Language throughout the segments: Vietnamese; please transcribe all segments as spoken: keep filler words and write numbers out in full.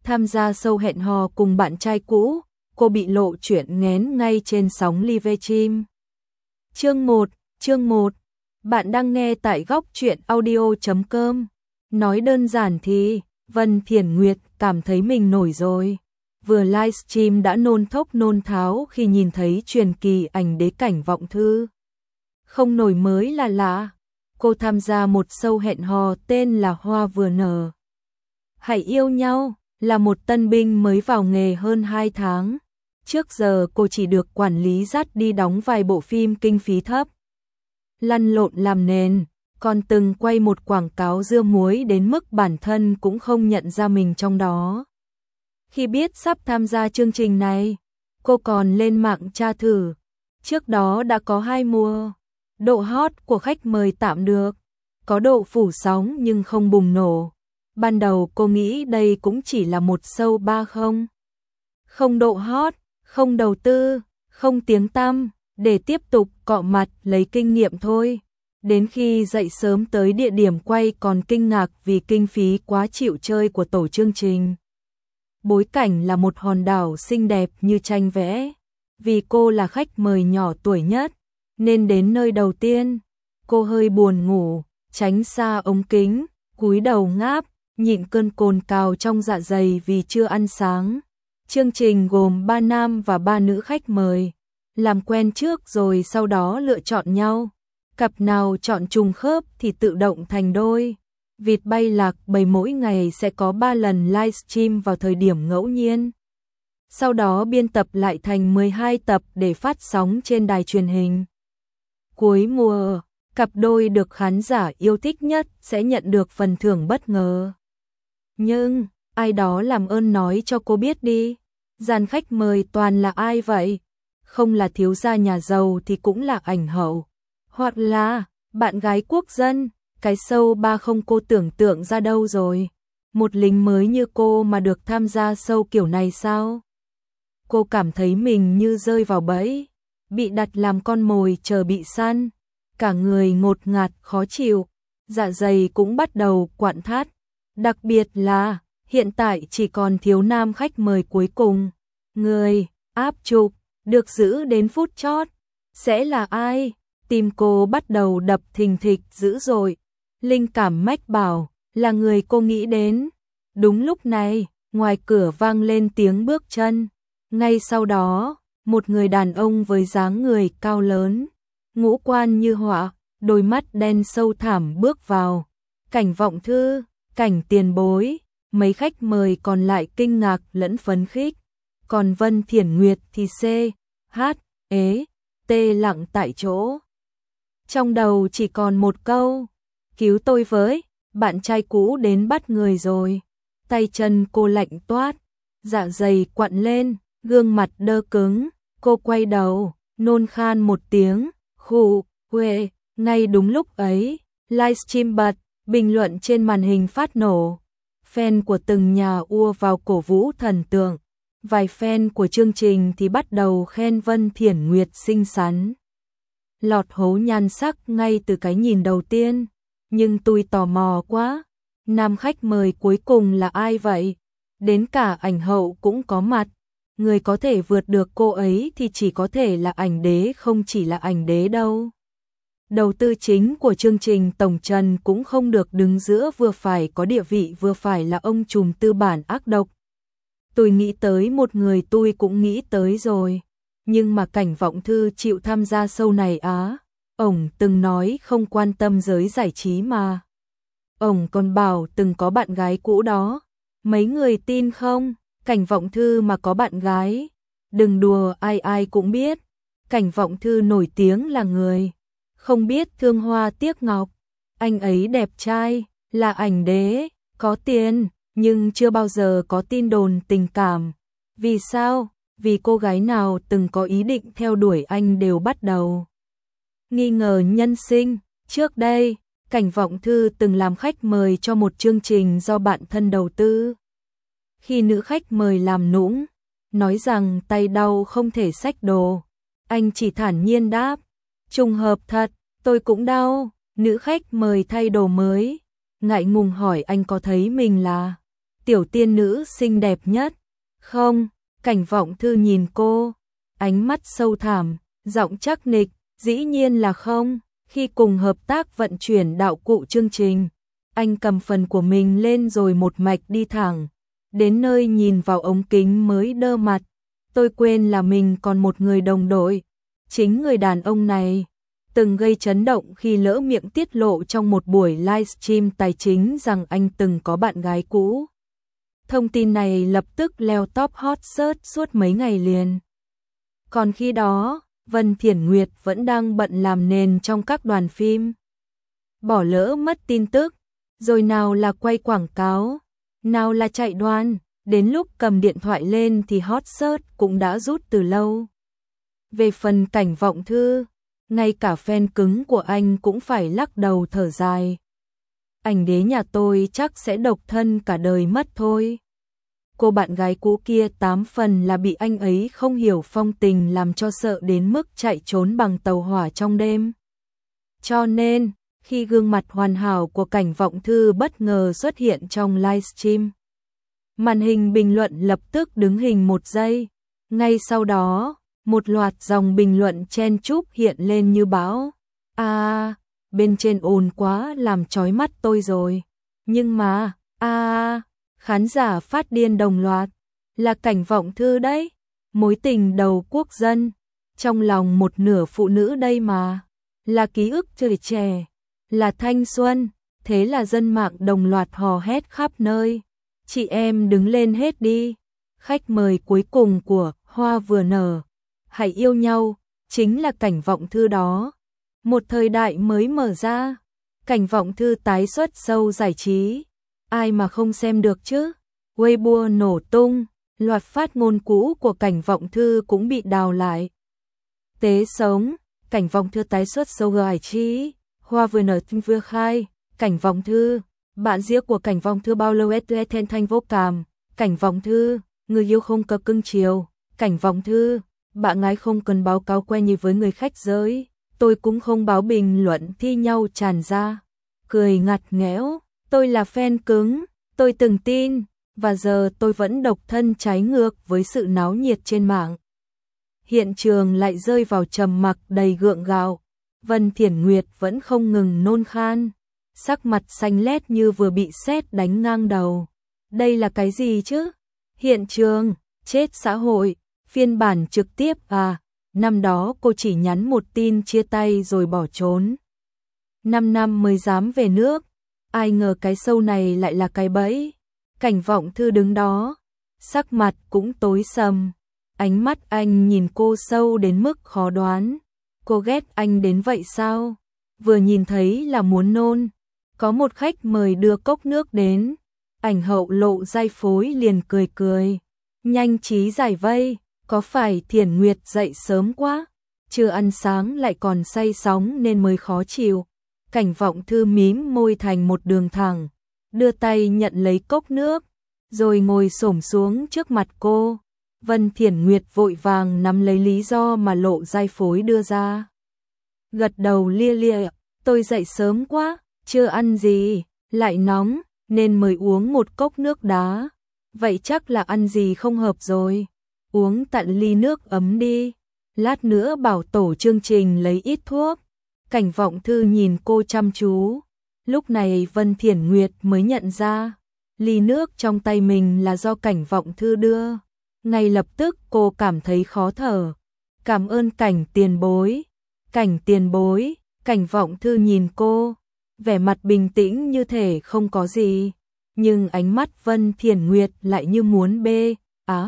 Tham gia show hẹn hò cùng bạn trai cũ, cô bị lộ chuyện nghén ngay trên sóng live stream. Chương một, chương một. Bạn đang nghe tại góc truyện audio chấm com. Nói đơn giản thì, Vân Thiển Nguyệt cảm thấy mình nổi rồi. Vừa livestream đã nôn thốc nôn tháo khi nhìn thấy truyền kỳ ảnh đế Cảnh Vọng Thư. Không nổi mới là lạ. Cô tham gia một show hẹn hò tên là Hoa Vừa Nở. Hãy yêu nhau, là một tân binh mới vào nghề hơn hai tháng. Trước giờ cô chỉ được quản lý dắt đi đóng vài bộ phim kinh phí thấp. Lăn lộn làm nền, còn từng quay một quảng cáo dưa muối đến mức bản thân cũng không nhận ra mình trong đó. Khi biết sắp tham gia chương trình này, cô còn lên mạng tra thử. Trước đó đã có hai mùa, độ hot của khách mời tạm được, có độ phủ sóng nhưng không bùng nổ. Ban đầu cô nghĩ đây cũng chỉ là một show ba không. Không độ hot, không đầu tư, không tiếng tăm, để tiếp tục cọ mặt lấy kinh nghiệm thôi. Đến khi dậy sớm tới địa điểm quay còn kinh ngạc vì kinh phí quá chịu chơi của tổ chương trình. Bối cảnh là một hòn đảo xinh đẹp như tranh vẽ. Vì cô là khách mời nhỏ tuổi nhất, nên đến nơi đầu tiên, cô hơi buồn ngủ, tránh xa ống kính, cúi đầu ngáp, nhịn cơn cồn cào trong dạ dày vì chưa ăn sáng. Chương trình gồm ba nam và ba nữ khách mời, làm quen trước rồi sau đó lựa chọn nhau. Cặp nào chọn trùng khớp thì tự động thành đôi. Vịt bay lạc bầy mỗi ngày sẽ có ba lần livestream vào thời điểm ngẫu nhiên. Sau đó biên tập lại thành mười hai tập để phát sóng trên đài truyền hình. Cuối mùa, cặp đôi được khán giả yêu thích nhất sẽ nhận được phần thưởng bất ngờ. Nhưng, ai đó làm ơn nói cho cô biết đi, dàn khách mời toàn là ai vậy? Không là thiếu gia nhà giàu thì cũng là ảnh hậu, hoặc là bạn gái quốc dân. Cái show ba không cô tưởng tượng ra đâu rồi? Một lính mới như cô mà được tham gia show kiểu này sao? Cô cảm thấy mình như rơi vào bẫy, bị đặt làm con mồi chờ bị săn. Cả người ngột ngạt khó chịu, dạ dày cũng bắt đầu quặn thắt. Đặc biệt là, hiện tại chỉ còn thiếu nam khách mời cuối cùng. Người áp trục, được giữ đến phút chót. Sẽ là ai? Tim cô bắt đầu đập thình thịch dữ dội. Linh cảm mách bảo, là người cô nghĩ đến. Đúng lúc này, ngoài cửa vang lên tiếng bước chân. Ngay sau đó, một người đàn ông với dáng người cao lớn, ngũ quan như họa, đôi mắt đen sâu thẳm bước vào. Cảnh Vọng Thư, Cảnh tiền bối, mấy khách mời còn lại kinh ngạc lẫn phấn khích. Còn Vân Thiển Nguyệt thì C, H, ế, T lặng tại chỗ. Trong đầu chỉ còn một câu, cứu tôi với, bạn trai cũ đến bắt người rồi. Tay chân cô lạnh toát, dạ dày quặn lên, gương mặt đơ cứng. Cô quay đầu, nôn khan một tiếng, khụ, huệ. Ngay đúng lúc ấy, livestream bật, bình luận trên màn hình phát nổ. Fan của từng nhà ùa vào cổ vũ thần tượng. Vài fan của chương trình thì bắt đầu khen Vân Thiển Nguyệt xinh xắn, lọt hố nhan sắc ngay từ cái nhìn đầu tiên. Nhưng tôi tò mò quá, nam khách mời cuối cùng là ai vậy? Đến cả ảnh hậu cũng có mặt. Người có thể vượt được cô ấy thì chỉ có thể là ảnh đế, không chỉ là ảnh đế đâu. Đầu tư chính của chương trình Tổng Trần cũng không được đứng giữa vừa phải, có địa vị vừa phải là ông trùm tư bản ác độc. Tôi nghĩ tới một người tôi cũng nghĩ tới rồi. Nhưng mà Cảnh Vọng Thư chịu tham gia show này á. Ổng từng nói không quan tâm giới giải trí mà. Ổng còn bảo từng có bạn gái cũ đó. Mấy người tin không? Cảnh Vọng Thư mà có bạn gái. Đừng đùa, ai ai cũng biết. Cảnh Vọng Thư nổi tiếng là người không biết thương hoa tiếc ngọc. Anh ấy đẹp trai, là ảnh đế, có tiền, nhưng chưa bao giờ có tin đồn tình cảm. Vì sao? Vì cô gái nào từng có ý định theo đuổi anh đều bắt đầu nghi ngờ nhân sinh. Trước đây, Cảnh Vọng Thư từng làm khách mời cho một chương trình do bạn thân đầu tư. Khi nữ khách mời làm nũng, nói rằng tay đau không thể xách đồ, anh chỉ thản nhiên đáp, trùng hợp thật, tôi cũng đau. Nữ khách mời thay đồ mới, ngại ngùng hỏi anh có thấy mình là tiểu tiên nữ xinh đẹp nhất. Không, Cảnh Vọng Thư nhìn cô, ánh mắt sâu thẳm, giọng chắc nịch, dĩ nhiên là không. Khi cùng hợp tác vận chuyển đạo cụ chương trình, anh cầm phần của mình lên rồi một mạch đi thẳng, đến nơi nhìn vào ống kính mới đơ mặt. Tôi quên là mình còn một người đồng đội, chính người đàn ông này từng gây chấn động khi lỡ miệng tiết lộ trong một buổi livestream tài chính rằng anh từng có bạn gái cũ. Thông tin này lập tức leo top hot search suốt mấy ngày liền. Còn khi đó, Vân Thiển Nguyệt vẫn đang bận làm nền trong các đoàn phim. Bỏ lỡ mất tin tức, rồi nào là quay quảng cáo, nào là chạy đoàn, đến lúc cầm điện thoại lên thì hot search cũng đã rút từ lâu. Về phần Cảnh Vọng Thư, ngay cả fan cứng của anh cũng phải lắc đầu thở dài. Ảnh đế nhà tôi chắc sẽ độc thân cả đời mất thôi. Cô bạn gái cũ kia tám phần là bị anh ấy không hiểu phong tình làm cho sợ đến mức chạy trốn bằng tàu hỏa trong đêm. Cho nên, khi gương mặt hoàn hảo của Cảnh Vọng Thư bất ngờ xuất hiện trong livestream, màn hình bình luận lập tức đứng hình một giây. Ngay sau đó, một loạt dòng bình luận chen chúc hiện lên như bão. À, bên trên ồn quá làm chói mắt tôi rồi. Nhưng mà, à, khán giả phát điên đồng loạt. Là Cảnh Vọng Thư đấy, mối tình đầu quốc dân, trong lòng một nửa phụ nữ đây mà. Là ký ức tuổi trẻ, là thanh xuân, thế là dân mạng đồng loạt hò hét khắp nơi. Chị em đứng lên hết đi. Khách mời cuối cùng của Hoa Vừa Nở, Hãy Yêu Nhau, chính là Cảnh Vọng Thư đó. Một thời đại mới mở ra, Cảnh Vọng Thư tái xuất show giải trí. Ai mà không xem được chứ? Weibo nổ tung, loạt phát ngôn cũ của Cảnh Vọng Thư cũng bị đào lại. Tế sống, Cảnh Vọng Thư tái xuất show giải trí. Hoa Vừa Nở vừa khai, Cảnh Vọng Thư, bạn diễn của Cảnh Vọng Thư bao lâu et then thanh vô cảm. Cảnh Vọng Thư, người yêu không có cưng chiều. Cảnh Vọng Thư, bạn gái không cần báo cáo quen như với người khách giới. Tôi cũng không báo bình luận thi nhau tràn ra. Cười ngặt nghẽo, tôi là fan cứng, tôi từng tin, và giờ tôi vẫn độc thân trái ngược với sự náo nhiệt trên mạng. Hiện trường lại rơi vào trầm mặc đầy gượng gạo. Vân Thiển Nguyệt vẫn không ngừng nôn khan, sắc mặt xanh lét như vừa bị sét đánh ngang đầu. Đây là cái gì chứ? Hiện trường, chết xã hội, phiên bản trực tiếp à? Năm đó cô chỉ nhắn một tin chia tay rồi bỏ trốn. Năm năm mới dám về nước, ai ngờ cái show này lại là cái bẫy. Cảnh Vọng Thư đứng đó, sắc mặt cũng tối sầm, ánh mắt anh nhìn cô sâu đến mức khó đoán. Cô ghét anh đến vậy sao? Vừa nhìn thấy là muốn nôn. Có một khách mời đưa cốc nước đến, ảnh hậu Lộ Giai Phối liền cười cười. Nhanh trí giải vây, có phải Thiển Nguyệt dậy sớm quá? Chưa ăn sáng lại còn say sóng nên mới khó chịu. Cảnh Vọng Thư mím môi thành một đường thẳng, đưa tay nhận lấy cốc nước, rồi ngồi xổm xuống trước mặt cô. Vân Thiển Nguyệt vội vàng nắm lấy lý do mà Lộ Giai Phối đưa ra. Gật đầu lia lia, tôi dậy sớm quá, chưa ăn gì, lại nóng, nên mới uống một cốc nước đá. Vậy chắc là ăn gì không hợp rồi, uống tận ly nước ấm đi, lát nữa bảo tổ chương trình lấy ít thuốc. Cảnh Vọng Thư nhìn cô chăm chú, lúc này Vân Thiển Nguyệt mới nhận ra, ly nước trong tay mình là do Cảnh Vọng Thư đưa. Ngay lập tức cô cảm thấy khó thở. Cảm ơn Cảnh tiền bối. Cảnh tiền bối, Cảnh Vọng Thư nhìn cô, vẻ mặt bình tĩnh như thể không có gì, nhưng ánh mắt Vân Thiển Nguyệt lại như muốn bê, á,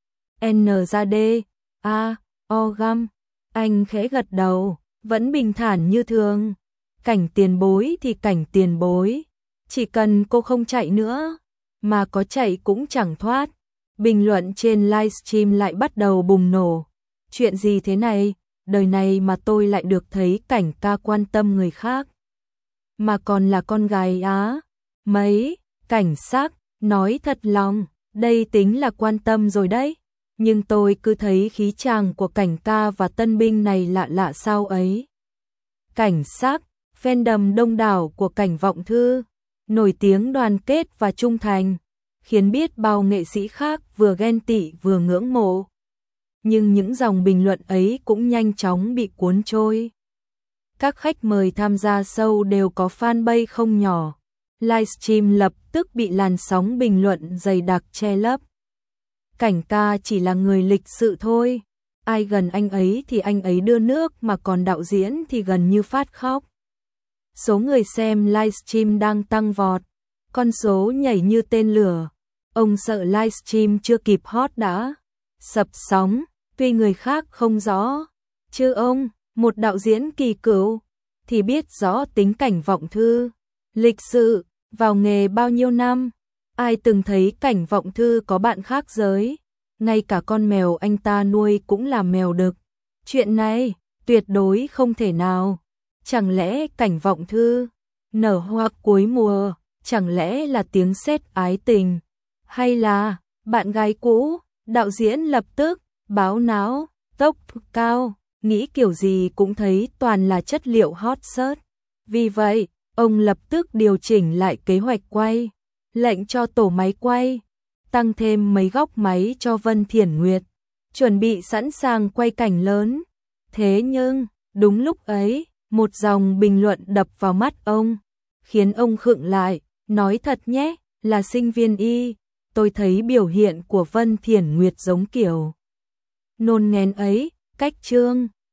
N ra D, A, O găm. Anh khẽ gật đầu, vẫn bình thản như thường. Cảnh tiền bối thì Cảnh tiền bối, chỉ cần cô không chạy nữa, mà có chạy cũng chẳng thoát. Bình luận trên livestream lại bắt đầu bùng nổ. Chuyện gì thế này? Đời này mà tôi lại được thấy Cảnh ca quan tâm người khác, mà còn là con gái á. Mấy, Cảnh sắc, nói thật lòng, đây tính là quan tâm rồi đấy. Nhưng tôi cứ thấy khí chàng của Cảnh ca và tân binh này lạ lạ sao ấy. Cảnh sắc, fandom đông đảo của Cảnh Vọng Thư, nổi tiếng đoàn kết và trung thành. khiến biết bao nghệ sĩ khác vừa ghen tị vừa ngưỡng mộ. Nhưng những dòng bình luận ấy cũng nhanh chóng bị cuốn trôi. Các khách mời tham gia show đều có fanbase không nhỏ. Livestream lập tức bị làn sóng bình luận dày đặc che lấp. Cảnh ca chỉ là người lịch sự thôi. Ai gần anh ấy thì anh ấy đưa nước, mà còn đạo diễn thì gần như phát khóc. Số người xem livestream đang tăng vọt. Con số nhảy như tên lửa. Ông sợ livestream chưa kịp hot đã sập sóng. Tuy người khác không rõ, chứ ông, một đạo diễn kỳ cựu, thì biết rõ tính Cảnh Vọng Thư. Lịch sự, vào nghề bao nhiêu năm, ai từng thấy Cảnh Vọng Thư có bạn khác giới. Ngay cả con mèo anh ta nuôi cũng là mèo đực. Chuyện này, tuyệt đối không thể nào. Chẳng lẽ Cảnh Vọng Thư nở hoa cuối mùa, chẳng lẽ là tiếng sét ái tình, hay là bạn gái cũ? Đạo diễn lập tức báo náo, tốc cao, nghĩ kiểu gì cũng thấy toàn là chất liệu hot search. Vì vậy, ông lập tức điều chỉnh lại kế hoạch quay, lệnh cho tổ máy quay tăng thêm mấy góc máy cho Vân Thiển Nguyệt, chuẩn bị sẵn sàng quay cảnh lớn. Thế nhưng, đúng lúc ấy, một dòng bình luận đập vào mắt ông, khiến ông khựng lại, nói thật nhé, là sinh viên y, tôi thấy biểu hiện của Vân Thiển Nguyệt giống kiểu nôn ngén ấy, cách chương